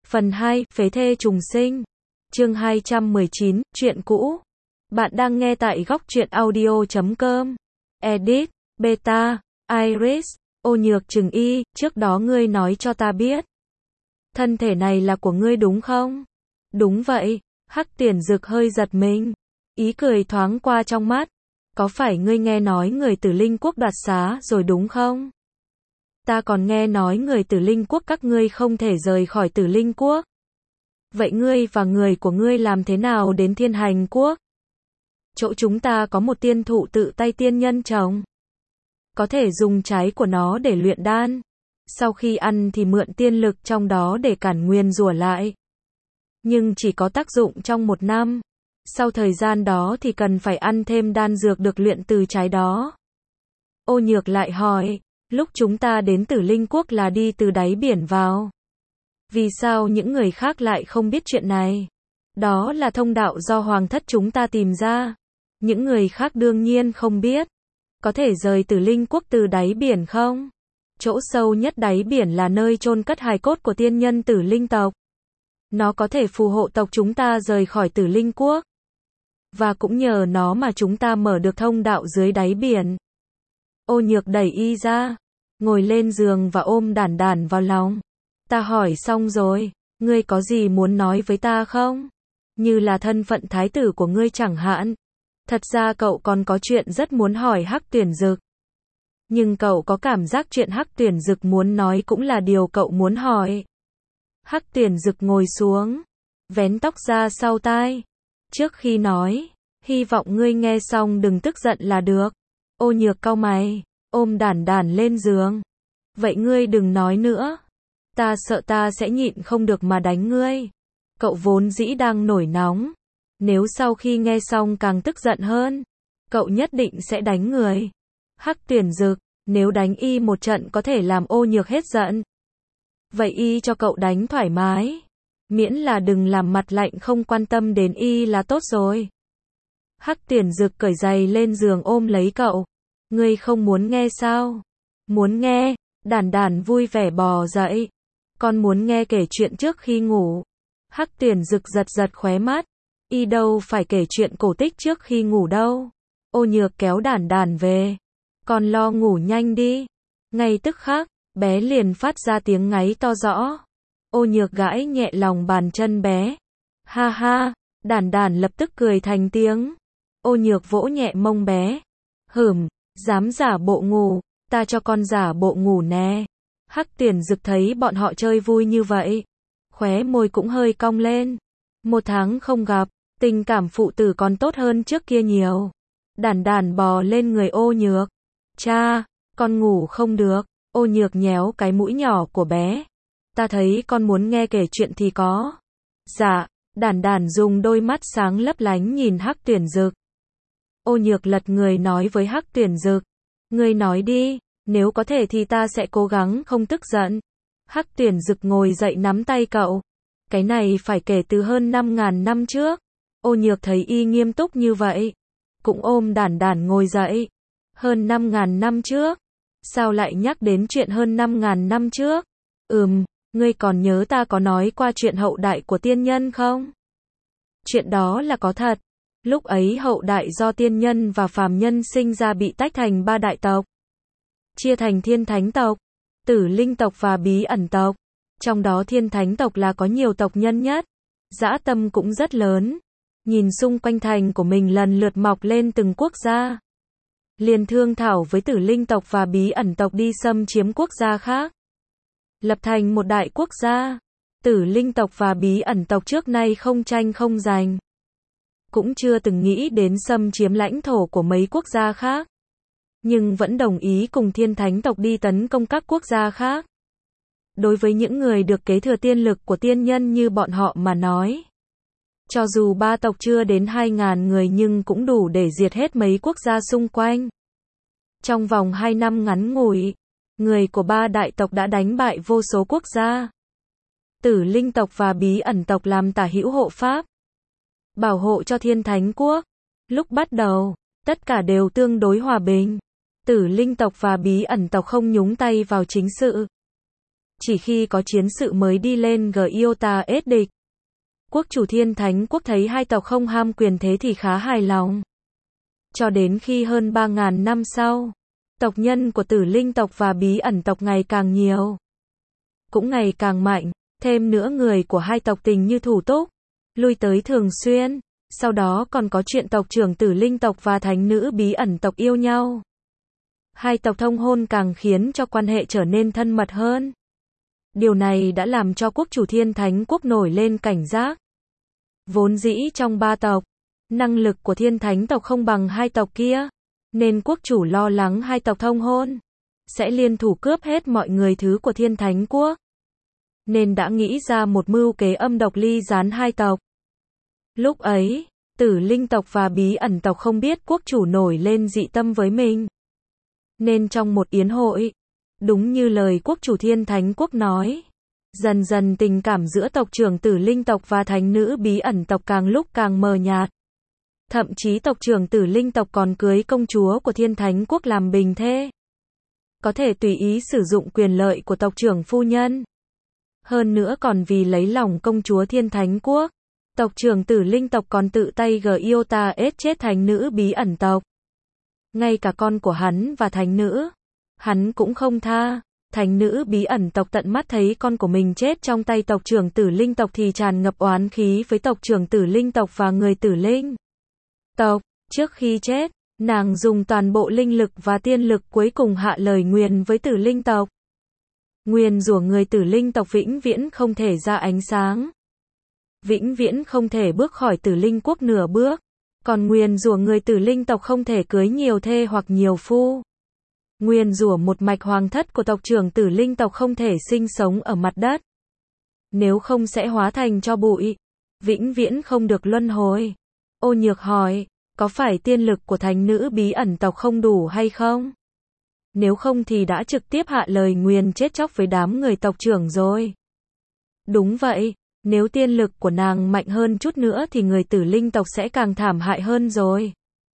Phần 2, Phế thê trùng sinh. Chương 219, chuyện cũ. Bạn đang nghe tại góc truyện audio.com. Edit, Beta, Iris, Ô Nhược Trừng Y, trước đó ngươi nói cho ta biết. Thân thể này là của ngươi đúng không? Đúng vậy. Hắc Tiền Dực hơi giật mình. Ý cười thoáng qua trong mắt. Có phải ngươi nghe nói người Tử Linh Quốc đoạt xá rồi đúng không? Ta còn nghe nói người Tử Linh Quốc các ngươi không thể rời khỏi Tử Linh Quốc. Vậy ngươi và người của ngươi làm thế nào đến Thiên Hành Quốc? Chỗ chúng ta có một tiên thụ tự tay tiên nhân trồng. Có thể dùng trái của nó để luyện đan. Sau khi ăn thì mượn tiên lực trong đó để cản nguyền rủa lại. Nhưng chỉ có tác dụng trong 1 năm. Sau thời gian đó thì cần phải ăn thêm đan dược được luyện từ trái đó. Ô Nhược lại hỏi, lúc chúng ta đến Tử Linh Quốc là đi từ đáy biển vào. Vì sao những người khác lại không biết chuyện này? Đó là thông đạo do Hoàng thất chúng ta tìm ra. Những người khác đương nhiên không biết. Có thể rời Tử Linh Quốc từ đáy biển không? Chỗ sâu nhất đáy biển là nơi chôn cất hài cốt của tiên nhân Tử Linh tộc. Nó có thể phù hộ tộc chúng ta rời khỏi Tử Linh Quốc. Và cũng nhờ nó mà chúng ta mở được thông đạo dưới đáy biển. Ô Nhược đẩy y ra, ngồi lên giường và ôm Đản Đản vào lòng. Ta hỏi xong rồi, ngươi có gì muốn nói với ta không? Như là thân phận thái tử của ngươi chẳng hạn. Thật ra cậu còn có chuyện rất muốn hỏi Hắc Tuyển Dực. Nhưng cậu có cảm giác chuyện Hắc Tuyển Dực muốn nói cũng là điều cậu muốn hỏi. Hắc Tuyển Dực ngồi xuống, vén tóc ra sau tai. Trước khi nói, hy vọng ngươi nghe xong đừng tức giận là được. Ô Nhược cau mày, ôm Đản Đản lên giường. Vậy ngươi đừng nói nữa. Ta sợ ta sẽ nhịn không được mà đánh ngươi. Cậu vốn dĩ đang nổi nóng. Nếu sau khi nghe xong càng tức giận hơn, cậu nhất định sẽ đánh người. Hắc Tuyển Dực, nếu đánh y một trận có thể làm Ô Nhược hết giận. Vậy y cho cậu đánh thoải mái. Miễn là đừng làm mặt lạnh không quan tâm đến y là tốt rồi. Hắc Tuyển Dực cởi giày lên giường ôm lấy cậu. Ngươi không muốn nghe sao? Muốn nghe. Đản Đản vui vẻ bò dậy. Con muốn nghe kể chuyện trước khi ngủ. Hắc Tuyển Dực giật giật khóe mắt. Y đâu phải kể chuyện cổ tích trước khi ngủ đâu. Ô Nhược kéo Đản Đản về. Con lo ngủ nhanh đi. Ngay tức khắc, bé liền phát ra tiếng ngáy to rõ. Ô Nhược gãi nhẹ lòng bàn chân bé. Ha ha, Đản Đản lập tức cười thành tiếng. Ô Nhược vỗ nhẹ mông bé. Dám giả bộ ngủ, ta cho con giả bộ ngủ nè. Hắc Tuyển Dực thấy bọn họ chơi vui như vậy. Khóe môi cũng hơi cong lên. 1 tháng không gặp, tình cảm phụ tử còn tốt hơn trước kia nhiều. Đản Đản bò lên người Ô Nhược. Cha, con ngủ không được. Ô Nhược nhéo cái mũi nhỏ của bé. Ta thấy con muốn nghe kể chuyện thì có. Dạ, Đản Đản dùng đôi mắt sáng lấp lánh nhìn Hắc Tuyển Dực. Ô Nhược lật người nói với Hắc Tuyển Dực. Ngươi nói đi, nếu có thể thì ta sẽ cố gắng không tức giận. Hắc Tuyển Dực ngồi dậy nắm tay cậu. Cái này phải kể từ hơn 5.000 năm trước. Ô Nhược thấy y nghiêm túc như vậy. Cũng ôm Đản Đản ngồi dậy. Hơn 5.000 năm trước. Sao lại nhắc đến chuyện hơn 5.000 năm trước? Ngươi còn nhớ ta có nói qua chuyện hậu đại của tiên nhân không? Chuyện đó là có thật. Lúc ấy hậu đại do tiên nhân và phàm nhân sinh ra bị tách thành 3 đại tộc. Chia thành Thiên Thánh tộc, Tử Linh tộc và Bí Ẩn tộc. Trong đó Thiên Thánh tộc là có nhiều tộc nhân nhất. Dã tâm cũng rất lớn. Nhìn xung quanh thành của mình lần lượt mọc lên từng quốc gia. Liền thương thảo với Tử Linh tộc và Bí Ẩn tộc đi xâm chiếm quốc gia khác. Lập thành một đại quốc gia. Tử Linh tộc và Bí Ẩn tộc trước nay không tranh không giành. Cũng chưa từng nghĩ đến xâm chiếm lãnh thổ của mấy quốc gia khác. Nhưng vẫn đồng ý cùng Thiên Thánh tộc đi tấn công các quốc gia khác. Đối với những người được kế thừa tiên lực của tiên nhân như bọn họ mà nói. Cho dù 3 tộc chưa đến 2.000 người nhưng cũng đủ để diệt hết mấy quốc gia xung quanh. Trong vòng 2 năm ngắn ngủi, người của 3 đại tộc đã đánh bại vô số quốc gia. Tử Linh tộc và Bí Ẩn tộc làm tả hữu hộ pháp. Bảo hộ cho Thiên Thánh quốc. Lúc bắt đầu, tất cả đều tương đối hòa bình. Tử Linh tộc và Bí Ẩn tộc không nhúng tay vào chính sự. chỉ khi có chiến sự mới đi lên Giota ết địch. Quốc chủ Thiên Thánh Quốc thấy hai tộc không ham quyền thế thì khá hài lòng. Cho đến khi hơn 3.000 năm sau, tộc nhân của Tử Linh tộc và Bí Ẩn tộc ngày càng nhiều, cũng ngày càng mạnh, thêm nữa người của hai tộc tình như thủ túc, lui tới thường xuyên, sau đó còn có chuyện tộc trưởng Tử Linh tộc và thánh nữ Bí Ẩn tộc yêu nhau. Hai tộc thông hôn càng khiến cho quan hệ trở nên thân mật hơn. Điều này đã làm cho quốc chủ Thiên Thánh Quốc nổi lên cảnh giác. Vốn dĩ trong ba tộc, năng lực của Thiên Thánh tộc không bằng hai tộc kia, nên quốc chủ lo lắng hai tộc thông hôn sẽ liên thủ cướp hết mọi người thứ của Thiên Thánh Quốc, nên đã nghĩ ra một mưu kế âm độc ly gián hai tộc. Lúc ấy, Tử Linh tộc và Bí Ẩn tộc không biết quốc chủ nổi lên dị tâm với mình, nên trong một yến hội, đúng như lời quốc chủ Thiên Thánh Quốc nói, dần dần tình cảm giữa tộc trưởng Tử Linh tộc và thánh nữ Bí Ẩn tộc càng lúc càng mờ nhạt. Thậm chí tộc trưởng Tử Linh tộc còn cưới công chúa của Thiên Thánh Quốc làm bình thê, có thể tùy ý sử dụng quyền lợi của tộc trưởng phu nhân. Hơn nữa còn vì lấy lòng công chúa Thiên Thánh Quốc, tộc trưởng Tử Linh tộc còn tự tay Giota ết chết thánh nữ Bí Ẩn tộc. Ngay cả con của hắn và thánh nữ, hắn cũng không tha. Thánh nữ Bí Ẩn tộc tận mắt thấy con của mình chết trong tay tộc trưởng Tử Linh tộc thì tràn ngập oán khí với tộc trưởng Tử Linh tộc và người Tử Linh tộc. Trước khi chết, nàng dùng toàn bộ linh lực và tiên lực cuối cùng hạ lời nguyền với Tử Linh tộc. Nguyền rủa người Tử Linh tộc vĩnh viễn không thể ra ánh sáng, vĩnh viễn không thể bước khỏi Tử Linh quốc nửa bước. Còn nguyền rủa người Tử Linh tộc không thể cưới nhiều thê hoặc nhiều phu. Nguyền rủa một mạch hoàng thất của tộc trưởng Tử Linh tộc không thể sinh sống ở mặt đất, nếu không sẽ hóa thành tro bụi, vĩnh viễn không được luân hồi. Ô Nhược hỏi, có phải tiên lực của thánh nữ Bí Ẩn tộc không đủ hay không? Nếu không thì đã trực tiếp hạ lời nguyền chết chóc với đám người tộc trưởng rồi. Đúng vậy, nếu tiên lực của nàng mạnh hơn chút nữa thì người Tử Linh tộc sẽ càng thảm hại hơn rồi.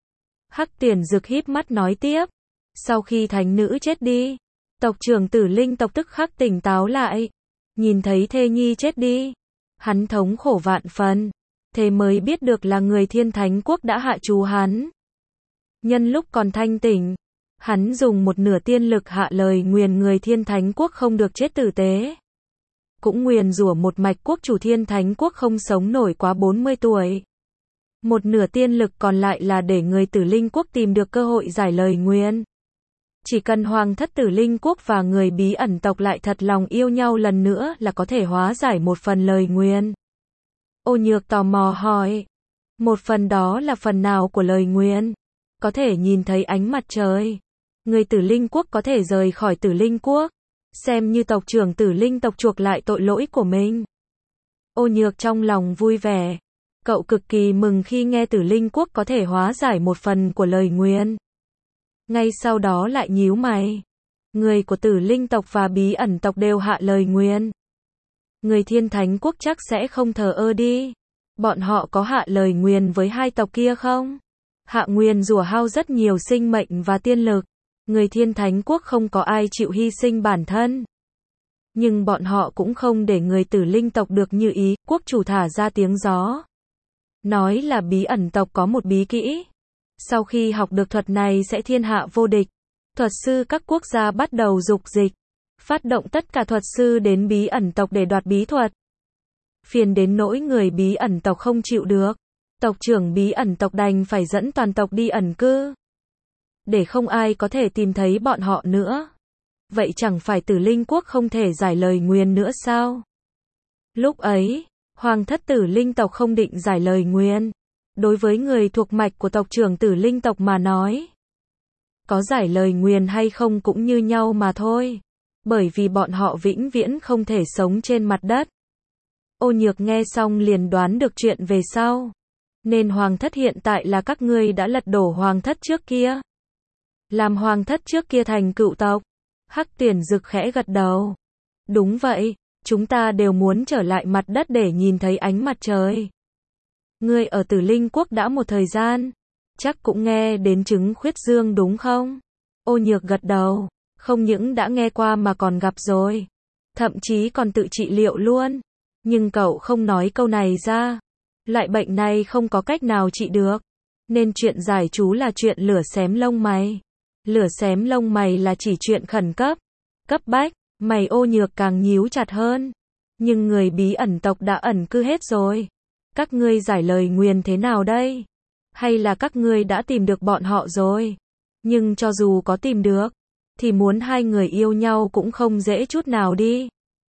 Hắc Tiền Dực híp mắt nói tiếp. Sau khi thánh nữ chết đi, tộc trưởng Tử Linh tộc tức khắc tỉnh táo lại. Nhìn thấy thê nhi chết đi, hắn thống khổ vạn phần, thế mới biết được là người Thiên Thánh Quốc đã hạ chú hắn. Nhân lúc còn thanh tỉnh, hắn dùng một nửa tiên lực hạ lời nguyền người Thiên Thánh Quốc không được chết tử tế. Cũng nguyền rủa một mạch quốc chủ Thiên Thánh Quốc không sống nổi quá 40 tuổi. Một nửa tiên lực còn lại là để người Tử Linh Quốc tìm được cơ hội giải lời nguyền. Chỉ cần Hoàng thất Tử Linh Quốc và người Bí Ẩn tộc lại thật lòng yêu nhau lần nữa là có thể hóa giải một phần lời nguyền. Ô Nhược tò mò hỏi, một phần đó là phần nào của lời nguyền? Có thể nhìn thấy ánh mặt trời. Người Tử Linh Quốc có thể rời khỏi Tử Linh Quốc, xem như tộc trưởng Tử Linh tộc chuộc lại tội lỗi của mình. Ô Nhược trong lòng vui vẻ. Cậu cực kỳ mừng khi nghe Tử Linh Quốc có thể hóa giải một phần của lời nguyền. Ngay sau đó lại nhíu mày. Người của Tử Linh tộc và Bí Ẩn tộc đều hạ lời nguyền. Người Thiên Thánh Quốc chắc sẽ không thờ ơ đi. Bọn họ có hạ lời nguyền với hai tộc kia không? Hạ nguyền rủa hao rất nhiều sinh mệnh và tiên lực. Người Thiên Thánh Quốc không có ai chịu hy sinh bản thân. Nhưng bọn họ cũng không để người Tử Linh tộc được như ý. Quốc chủ thả ra tiếng gió, nói là Bí Ẩn tộc có một bí kỹ. Sau khi học được thuật này sẽ thiên hạ vô địch. Thuật sư các quốc gia bắt đầu dục dịch, phát động tất cả thuật sư đến Bí Ẩn tộc để đoạt bí thuật. Phiền đến nỗi người Bí Ẩn tộc không chịu được. Tộc trưởng Bí Ẩn tộc đành phải dẫn toàn tộc đi ẩn cư, để không ai có thể tìm thấy bọn họ nữa. Vậy chẳng phải Tử Linh Quốc không thể giải lời nguyền nữa sao? Lúc ấy, Hoàng thất Tử Linh tộc không định giải lời nguyền. Đối với người thuộc mạch của tộc trưởng Tử Linh tộc mà nói, có giải lời nguyền hay không cũng như nhau mà thôi. Bởi vì bọn họ vĩnh viễn không thể sống trên mặt đất. Ô Nhược nghe xong liền đoán được chuyện về sau. Nên Hoàng thất hiện tại là các ngươi đã lật đổ Hoàng thất trước kia, làm Hoàng thất trước kia thành cựu tộc. Hắc Tiền Dực khẽ gật đầu. Đúng vậy, chúng ta đều muốn trở lại mặt đất để nhìn thấy ánh mặt trời. Ngươi ở Tử Linh Quốc đã một thời gian, chắc cũng nghe đến trứng khuyết dương đúng không? Ô Nhược gật đầu, không những đã nghe qua mà còn gặp rồi. thậm chí còn tự trị liệu luôn. Nhưng cậu không nói câu này ra. Loại bệnh này không có cách nào trị được. Nên chuyện giải chú là chuyện lửa xém lông mày. Lửa xém lông mày là chỉ chuyện khẩn cấp. Cấp bách, mày Ô Nhược càng nhíu chặt hơn. Nhưng người bí ẩn tộc đã ẩn cư hết rồi. Các ngươi giải lời nguyền thế nào đây? Hay là các ngươi đã tìm được bọn họ rồi? Nhưng cho dù có tìm được, thì muốn hai người yêu nhau cũng không dễ chút nào đi.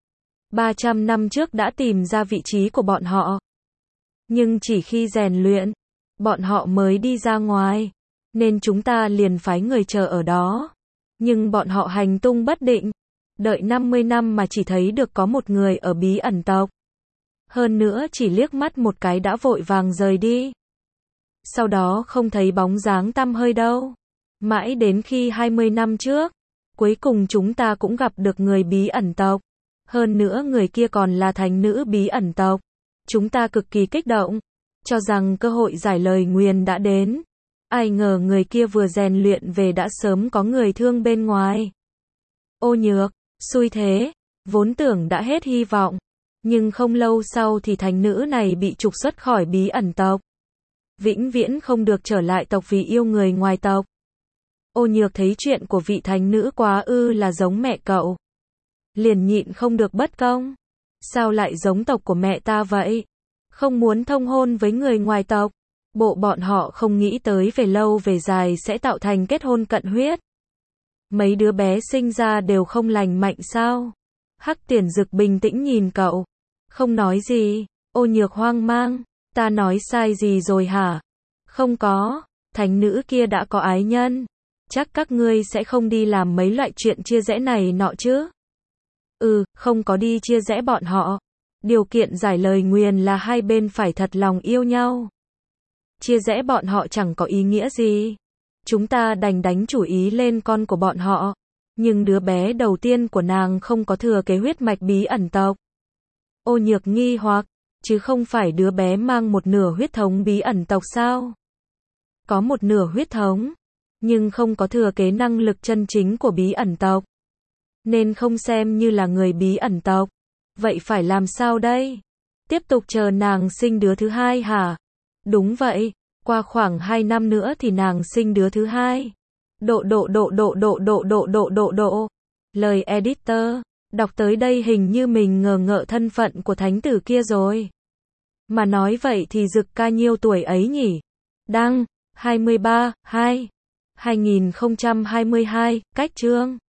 300 năm trước đã tìm ra vị trí của bọn họ. Nhưng chỉ khi rèn luyện, bọn họ mới đi ra ngoài. Nên chúng ta liền phái người chờ ở đó. Nhưng bọn họ hành tung bất định. Đợi 50 năm mà chỉ thấy được có một người ở bí ẩn tộc. Hơn nữa chỉ liếc mắt một cái đã vội vàng rời đi. Sau đó không thấy bóng dáng tăm hơi đâu. Mãi đến khi 20 năm trước, cuối cùng chúng ta cũng gặp được người bí ẩn tộc. Hơn nữa người kia còn là thánh nữ bí ẩn tộc. Chúng ta cực kỳ kích động, cho rằng cơ hội giải lời nguyền đã đến. Ai ngờ người kia vừa rèn luyện về đã sớm có người thương bên ngoài. Ô Nhược, xui thế, vốn tưởng đã hết hy vọng. Nhưng không lâu sau thì thánh nữ này bị trục xuất khỏi bí ẩn tộc. Vĩnh viễn không được trở lại tộc vì yêu người ngoài tộc. Ô Nhược thấy chuyện của vị thánh nữ quá là giống mẹ cậu. Liền nhịn không được bất công. Sao lại giống tộc của mẹ ta vậy? Không muốn thông hôn với người ngoài tộc. Bộ bọn họ không nghĩ tới về lâu về dài sẽ tạo thành kết hôn cận huyết. Mấy đứa bé sinh ra đều không lành mạnh sao? Hắc Tiền Dực bình tĩnh nhìn cậu. Không nói gì. Ô Nhược hoang mang. Ta nói sai gì rồi hả? Không có. Thánh nữ kia đã có ái nhân. Chắc các ngươi sẽ không đi làm mấy loại chuyện chia rẽ này nọ chứ? Không có đi chia rẽ bọn họ. Điều kiện giải lời nguyền là hai bên phải thật lòng yêu nhau. Chia rẽ bọn họ chẳng có ý nghĩa gì. Chúng ta đành đánh chủ ý lên con của bọn họ. Nhưng đứa bé đầu tiên của nàng không có thừa kế huyết mạch bí ẩn tộc. Ô Nhược nghi hoặc, chứ không phải đứa bé mang một nửa huyết thống bí ẩn tộc sao? Có một nửa huyết thống, nhưng không có thừa kế năng lực chân chính của bí ẩn tộc. Nên không xem như là người bí ẩn tộc. Vậy phải làm sao đây? Tiếp tục chờ nàng sinh đứa thứ hai hả? Đúng vậy, qua khoảng 2 năm nữa thì nàng sinh đứa thứ hai. Lời editor, đọc tới đây hình như mình ngờ ngợ thân phận của thánh tử kia rồi. Mà nói vậy thì Dực ca nhiêu tuổi ấy nhỉ? Đăng, 23/2/2022, cách chương.